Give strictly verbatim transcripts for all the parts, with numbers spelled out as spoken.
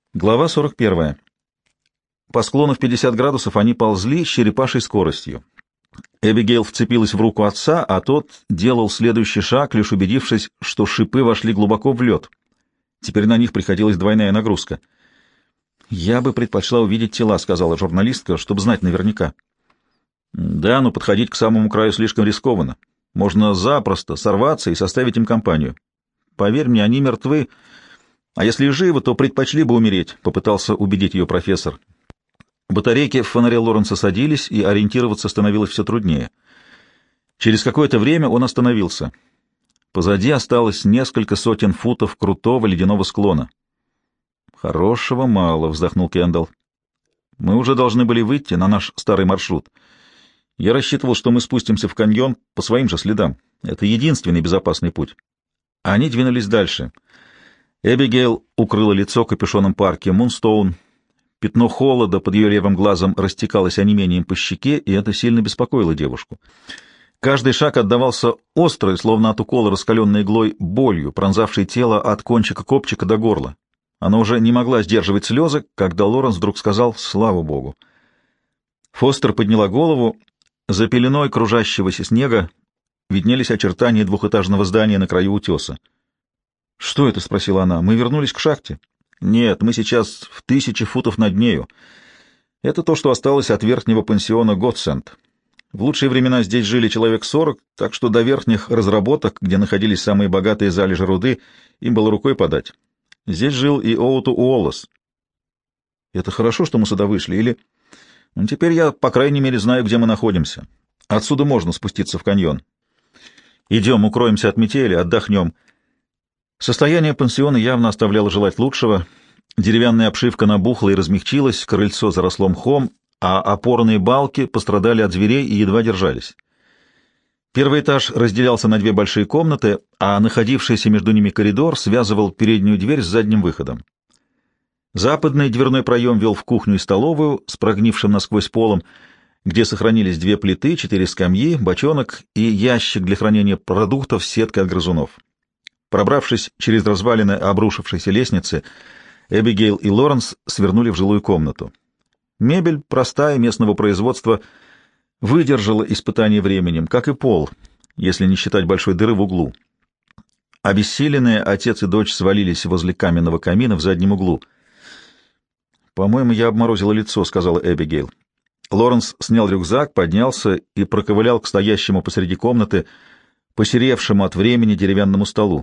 Глава сорок первая. По склону в пятьдесят градусов они ползли с черепашьей скоростью. Эбигейл вцепилась в руку отца, а тот делал следующий шаг, лишь убедившись, что шипы вошли глубоко в лед. Теперь на них приходилась двойная нагрузка. «Я бы предпочла увидеть тела», — сказала журналистка, — «чтобы знать наверняка». «Да, но подходить к самому краю слишком рискованно. Можно запросто сорваться и составить им компанию. Поверь мне, они мертвы, а если и живы, то предпочли бы умереть», — попытался убедить ее профессор. Батарейки в фонаре Лоренса садились, и ориентироваться становилось все труднее. Через какое-то время он остановился. Позади осталось несколько сотен футов крутого ледяного склона. «Хорошего мало», — вздохнул Кендалл. «Мы уже должны были выйти на наш старый маршрут. Я рассчитывал, что мы спустимся в каньон по своим же следам. Это единственный безопасный путь». Они двинулись дальше. Эбигейл укрыла лицо капюшоном парки Мунстоун. Пятно холода под ее левым глазом растекалось онемением по щеке, и это сильно беспокоило девушку. Каждый шаг отдавался острой, словно от укола раскаленной иглой, болью, пронзавшей тело от кончика копчика до горла. Она уже не могла сдерживать слезы, когда Лоренс вдруг сказал «Слава Богу». Фостер подняла голову. За пеленой кружащегося снега виднелись очертания двухэтажного здания на краю утеса. «Что это?» — спросила она. «Мы вернулись к шахте?» «Нет, мы сейчас в тысячи футов над нею. Это то, что осталось от верхнего пансиона Готсенд. В лучшие времена здесь жили человек сорок, так что до верхних разработок, где находились самые богатые залежи руды, им было рукой подать. Здесь жил и Оуту Уоллес. Это хорошо, что мы сюда вышли, или... Ну, теперь я, по крайней мере, знаю, где мы находимся. Отсюда можно спуститься в каньон. Идем, укроемся от метели, отдохнем». Состояние пансиона явно оставляло желать лучшего. Деревянная обшивка набухла и размягчилась, крыльцо заросло мхом, а опорные балки пострадали от зверей и едва держались. Первый этаж разделялся на две большие комнаты, а находившийся между ними коридор связывал переднюю дверь с задним выходом. Западный дверной проем вел в кухню и столовую с прогнившим насквозь полом, где сохранились две плиты, четыре скамьи, бочонок и ящик для хранения продуктов с сеткой от грызунов. Пробравшись через развалины обрушившейся лестницы, Эбигейл и Лоренс свернули в жилую комнату. Мебель, простая, местного производства, выдержала испытание временем, как и пол, если не считать большой дыры в углу. Обессиленные отец и дочь свалились возле каменного камина в заднем углу. «По-моему, я обморозила лицо», — сказала Эбигейл. Лоренс снял рюкзак, поднялся и проковылял к стоящему посреди комнаты, посеревшему от времени деревянному столу.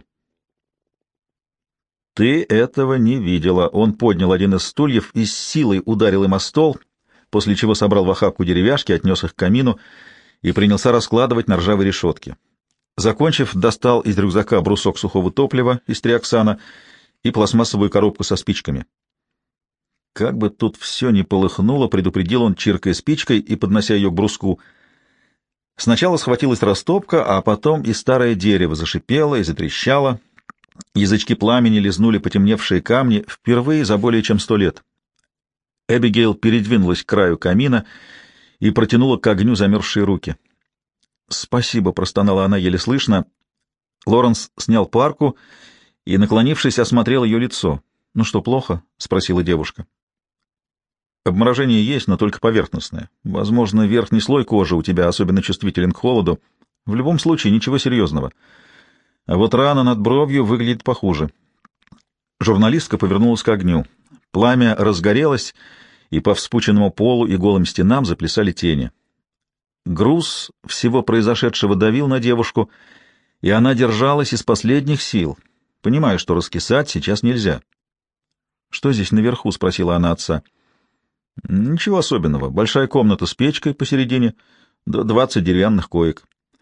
«Ты этого не видела». Он поднял один из стульев и с силой ударил им о стол, после чего собрал в охапку деревяшки, отнес их к камину и принялся раскладывать на ржавой решетке. Закончив, достал из рюкзака брусок сухого топлива из триоксана и пластмассовую коробку со спичками. «Как бы тут все не полыхнуло», — предупредил он, чиркая спичкой и поднося ее к бруску. Сначала схватилась растопка, а потом и старое дерево зашипело и затрещало. Язычки пламени лизнули потемневшие камни впервые за более чем сто лет. Эбигейл передвинулась к краю камина и протянула к огню замерзшие руки. «Спасибо», — простонала она еле слышно. Лоренс снял парку и, наклонившись, осмотрел ее лицо. «Ну что, плохо?» — спросила девушка. «Обморожение есть, но только поверхностное. Возможно, верхний слой кожи у тебя особенно чувствителен к холоду. В любом случае, ничего серьезного. А вот рана над бровью выглядит похуже». Журналистка повернулась к огню. Пламя разгорелось, и по вспученному полу и голым стенам заплясали тени. Груз всего произошедшего давил на девушку, и она держалась из последних сил, понимая, что раскисать сейчас нельзя. «Что здесь наверху?» — спросила она отца. «Ничего особенного. Большая комната с печкой посередине, двадцать деревянных коек».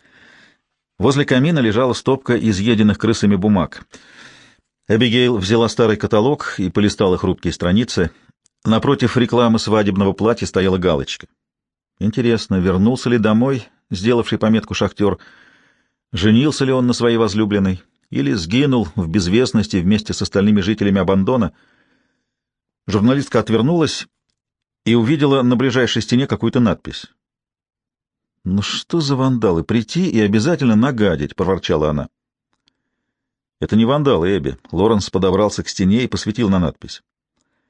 Возле камина лежала стопка изъеденных крысами бумаг. Эбигейл взяла старый каталог и полистала хрупкие страницы. Напротив рекламы свадебного платья стояла галочка. Интересно, вернулся ли домой, сделавший пометку шахтер, женился ли он на своей возлюбленной или сгинул в безвестности вместе с остальными жителями Абандона. Журналистка отвернулась и увидела на ближайшей стене какую-то надпись. «Ну что за вандалы? Прийти и обязательно нагадить», — проворчала она. «Это не вандалы, Эбби». Лоренс подобрался к стене и посветил на надпись.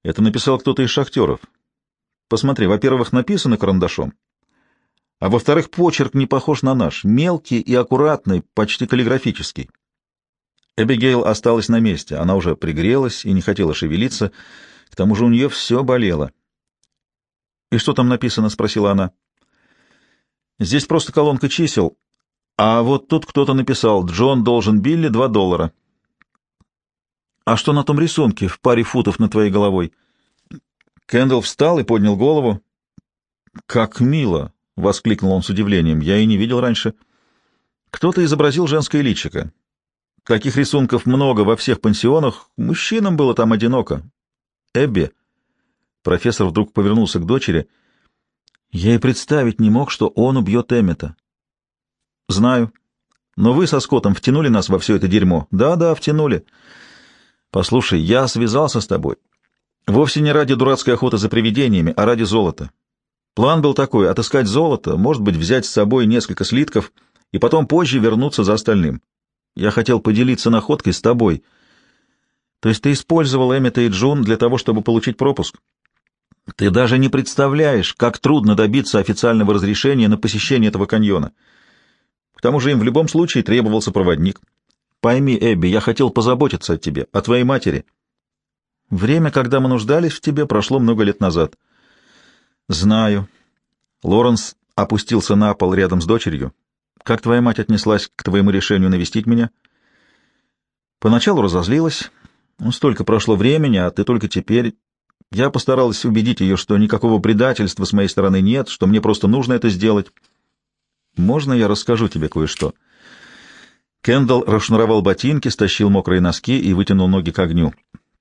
Это написал кто-то из шахтеров. Посмотри, во-первых, написано карандашом, а во-вторых, почерк не похож на наш, мелкий и аккуратный, почти каллиграфический. Эбигейл осталась на месте, она уже пригрелась и не хотела шевелиться, к тому же у нее все болело. — И что там написано? — спросила она. — Здесь просто колонка чисел, а вот тут кто-то написал: «Джон должен Билли два доллара». — А что на том рисунке в паре футов над твоей головой? Кэндалл встал и поднял голову. — Как мило! — воскликнул он с удивлением. — Я и не видел раньше. Кто-то изобразил женское личико. Таких рисунков много во всех пансионах. Мужчинам было там одиноко. Эбби. Профессор вдруг повернулся к дочери. Я и представить не мог, что он убьет Эммета. — Знаю. Но вы со Скоттом втянули нас во все это дерьмо. Да-да, втянули. Послушай, я связался с тобой. Вовсе не ради дурацкой охоты за привидениями, а ради золота. План был такой — отыскать золото, может быть, взять с собой несколько слитков и потом позже вернуться за остальным. Я хотел поделиться находкой с тобой. То есть ты использовал Эммета и Джун для того, чтобы получить пропуск? Ты даже не представляешь, как трудно добиться официального разрешения на посещение этого каньона. К тому же им в любом случае требовался проводник. Пойми, Эбби, я хотел позаботиться о тебе, о твоей матери. Время, когда мы нуждались в тебе, прошло много лет назад. Знаю. Лоренс опустился на пол рядом с дочерью. Как твоя мать отнеслась к твоему решению навестить меня? Поначалу разозлилась. Ну, столько прошло времени, а ты только теперь... Я постаралась убедить ее, что никакого предательства с моей стороны нет, что мне просто нужно это сделать. Можно я расскажу тебе кое-что? Кэндалл расшнуровал ботинки, стащил мокрые носки и вытянул ноги к огню.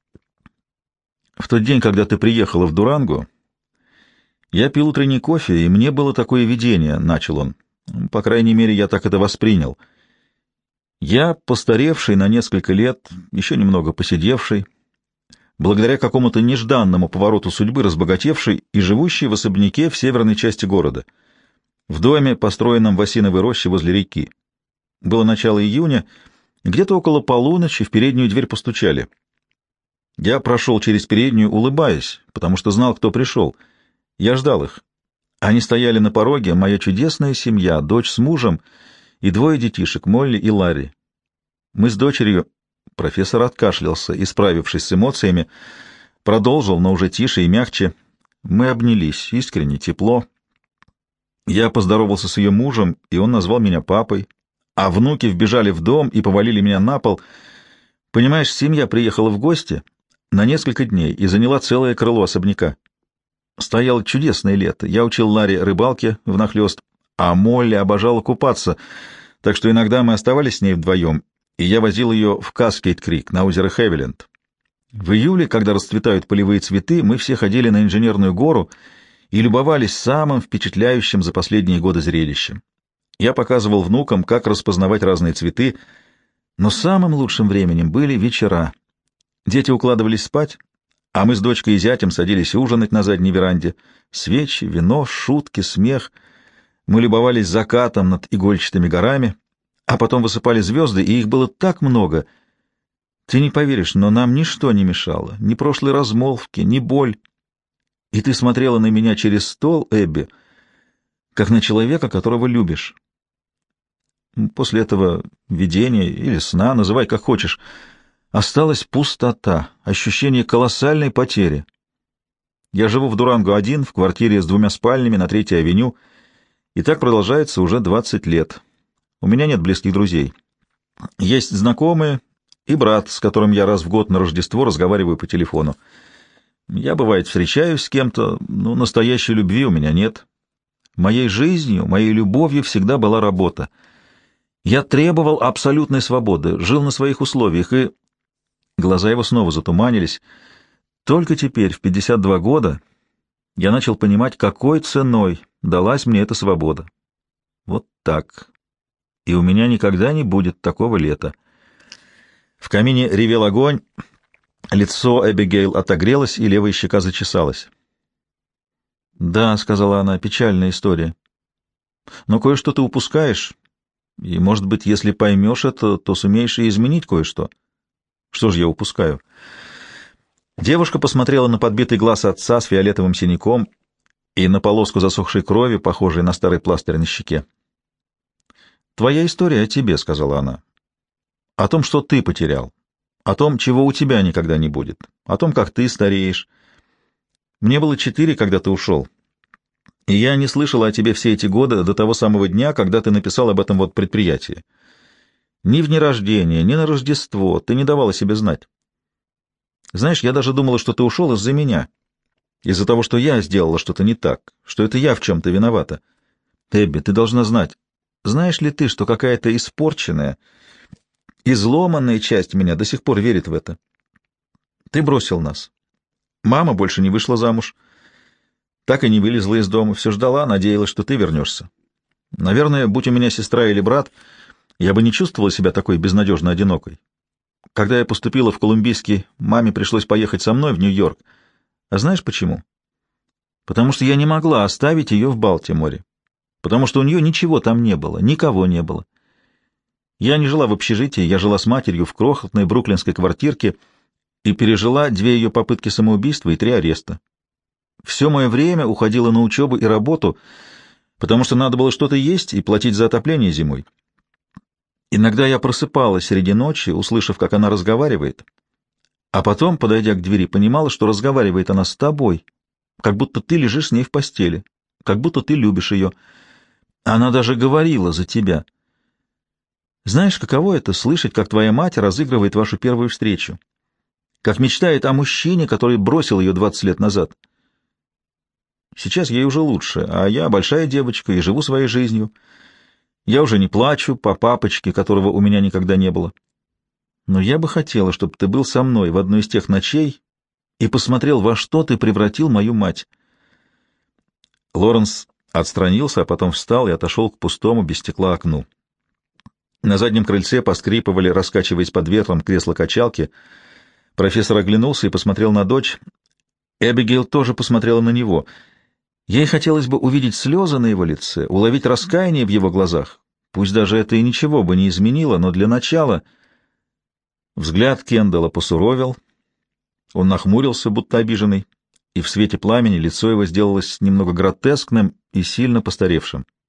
В тот день, когда ты приехала в Дурангу, я пил утренний кофе, и мне было такое видение, — начал он. По крайней мере, я так это воспринял. Я, постаревший на несколько лет, еще немного посидевший, благодаря какому-то нежданному повороту судьбы разбогатевший и живущий в особняке в северной части города, в доме, построенном в осиновой роще возле реки. Было начало июня, где-то около полуночи в переднюю дверь постучали. Я прошел через переднюю, улыбаясь, потому что знал, кто пришел. Я ждал их. Они стояли на пороге, моя чудесная семья, дочь с мужем и двое детишек, Молли и Ларри. Мы с дочерью... Профессор откашлялся, исправившись с эмоциями, продолжил, но уже тише и мягче. Мы обнялись, искренне, тепло. Я поздоровался с ее мужем, и он назвал меня папой, а внуки вбежали в дом и повалили меня на пол. Понимаешь, семья приехала в гости на несколько дней и заняла целое крыло особняка. Стояло чудесное лето. Я учил Ларри рыбалке внахлёст, а Молли обожала купаться, так что иногда мы оставались с ней вдвоем, и я возил ее в Каскейд-Крик на озеро Хевиленд. В июле, когда расцветают полевые цветы, мы все ходили на Инженерную гору и любовались самым впечатляющим за последние годы зрелищем. Я показывал внукам, как распознавать разные цветы, но самым лучшим временем были вечера. Дети укладывались спать, а мы с дочкой и зятем садились ужинать на задней веранде. Свечи, вино, шутки, смех. Мы любовались закатом над игольчатыми горами, а потом высыпали звезды, и их было так много. Ты не поверишь, но нам ничто не мешало, ни прошлые размолвки, ни боль. И ты смотрела на меня через стол, Эбби, как на человека, которого любишь. После этого видения или сна, называй как хочешь, осталась пустота, ощущение колоссальной потери. Я живу в Дуранго один, в квартире с двумя спальнями на Третьей авеню, и так продолжается уже двадцать лет. У меня нет близких друзей. Есть знакомые и брат, с которым я раз в год на Рождество разговариваю по телефону. Я, бывает, встречаюсь с кем-то, но настоящей любви у меня нет. Моей жизнью, моей любовью всегда была работа. Я требовал абсолютной свободы, жил на своих условиях, и... Глаза его снова затуманились. Только теперь, в пятьдесят два года, я начал понимать, какой ценой далась мне эта свобода. Вот так. И у меня никогда не будет такого лета. В камине ревел огонь, лицо Эбигейл отогрелось, и левая щека зачесалась. «Да», — сказала она, — «печальная история. Но кое-что ты упускаешь, и, может быть, если поймешь это, то сумеешь и изменить кое-что». «Что же я упускаю?» Девушка посмотрела на подбитый глаз отца с фиолетовым синяком и на полоску засохшей крови, похожей на старый пластырь на щеке. «Твоя история о тебе», — сказала она. «О том, что ты потерял. О том, чего у тебя никогда не будет. О том, как ты стареешь. Мне было четыре, когда ты ушел. И я не слышала о тебе все эти годы до того самого дня, когда ты написал об этом вот предприятии. Ни в дни рождения, ни на Рождество ты не давала себе знать. Знаешь, я даже думала, что ты ушел из-за меня, из-за того, что я сделала что-то не так, что это я в чем-то виновата. Эбби, ты должна знать. Знаешь ли ты, что какая-то испорченная, изломанная часть меня до сих пор верит в это? Ты бросил нас. Мама больше не вышла замуж. Так и не вылезла из дома, все ждала, надеялась, что ты вернешься. Наверное, будь у меня сестра или брат, я бы не чувствовала себя такой безнадежно одинокой. Когда я поступила в Колумбийский, маме пришлось поехать со мной в Нью-Йорк. А знаешь почему? Потому что я не могла оставить ее в Балтиморе. Потому что у нее ничего там не было, никого не было. Я не жила в общежитии, я жила с матерью в крохотной бруклинской квартирке и пережила две ее попытки самоубийства и три ареста. Все мое время уходило на учебу и работу, потому что надо было что-то есть и платить за отопление зимой. Иногда я просыпалась среди ночи, услышав, как она разговаривает, а потом, подойдя к двери, понимала, что разговаривает она с тобой, как будто ты лежишь с ней в постели, как будто ты любишь ее. Она даже говорила за тебя. Знаешь, каково это — слышать, как твоя мать разыгрывает вашу первую встречу, как мечтает о мужчине, который бросил ее двадцать лет назад. Сейчас ей уже лучше, а я большая девочка и живу своей жизнью. Я уже не плачу по папочке, которого у меня никогда не было. Но я бы хотела, чтобы ты был со мной в одной из тех ночей и посмотрел, во что ты превратил мою мать. Лоренс отстранился, а потом встал и отошел к пустому без стекла окну. На заднем крыльце поскрипывали, раскачиваясь под ветром, кресла-качалки. Профессор оглянулся и посмотрел на дочь. Эбигейл тоже посмотрела на него. Ей хотелось бы увидеть слезы на его лице, уловить раскаяние в его глазах. Пусть даже это и ничего бы не изменило, но для начала... Взгляд Кендалла посуровел, он нахмурился, будто обиженный, и в свете пламени лицо его сделалось немного гротескным и сильно постаревшим.